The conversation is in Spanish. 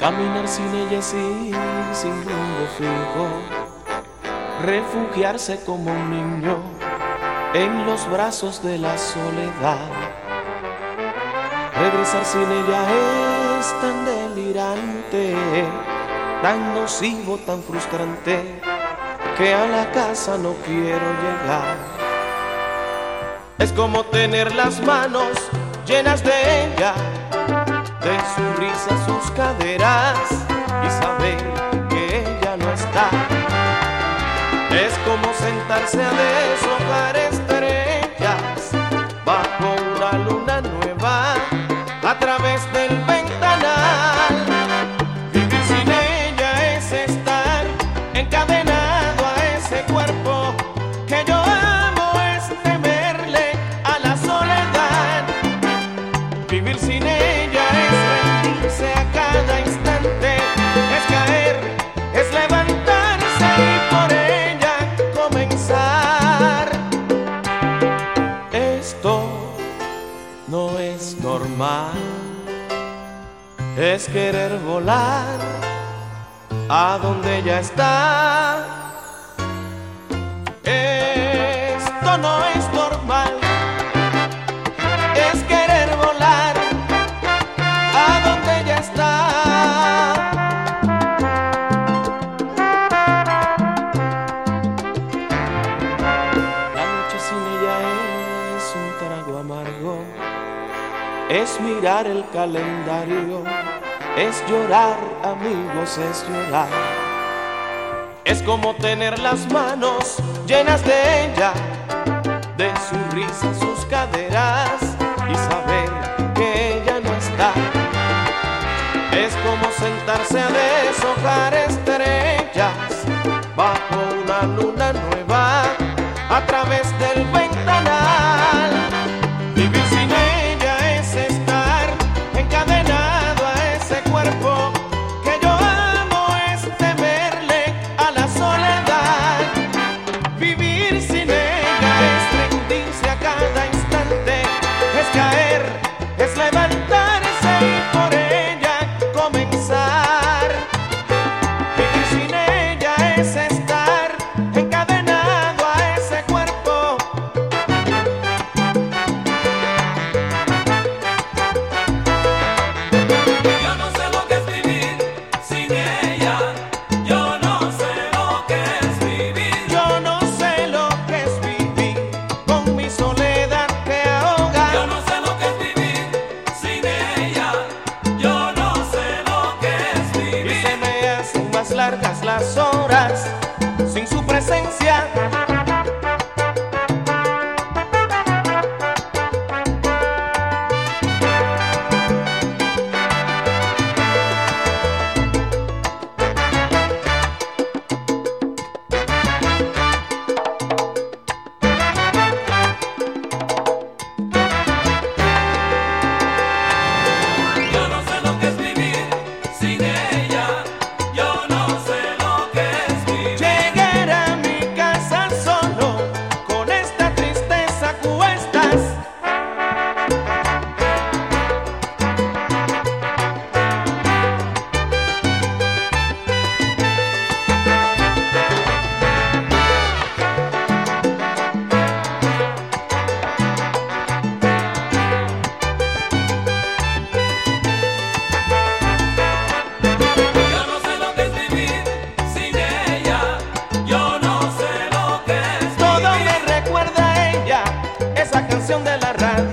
Caminar sin ella es ir sin rumbo fijo, refugiarse como un niño en los brazos de la soledad. Regresar sin ella es tan delirante, tan nocivo, tan frustrante, que a la casa no quiero llegar. Es como tener las manos llenas de ella, de su risa, sus caderas, y saber que ella no está. Es como sentarse a deshojar estrellas bajo una luna nueva a través del ventanal. Vivir sin ella es estar encadenado a ese cuerpo que yo amo, es temerle a la soledad. Vivir sin ella es rendirse a cada instante, es caer, es levantarse y por ella comenzar. Esto no es normal, es querer volar a donde ella está. Esto no es normal, es querer volar a donde ella está. La noche sin ella es un trago amargo, es mirar el calendario, es llorar, amigos, es llorar. Es como tener las manos llenas de ella, de su risa, sus caderas, y saber que ella no está. Es como sentarse a deshojar estrellas bajo una luna nueva a través del ventanal. Vivir sin ella es estar encadenado a ese cuerpo que yo amo, es temerle a la soledad. Vivir sin ella es rendirse a cada instante, es caer, es levantarse y por ella comenzar. Vivir sin ella es estar encadenado a ese cuerpo. Yo no sé lo que es vivir sin ella. Yo no sé lo que es vivir. Yo no sé lo que es vivir con mi soledad que ahoga. Yo no sé lo que es vivir sin ella. Yo no sé lo que es Y vivir. se me hacen más largas las horas sin su presencia. Yo no sé lo que es vivir sin ella. Yo no sé lo que es vivir. Llegar a mi casa solo con esta tristeza a cuestas. Yo no sé lo que es vivir sin ella. Yo no sé lo que es Todo vivir. me recuerda a ella, esa canción de la radio.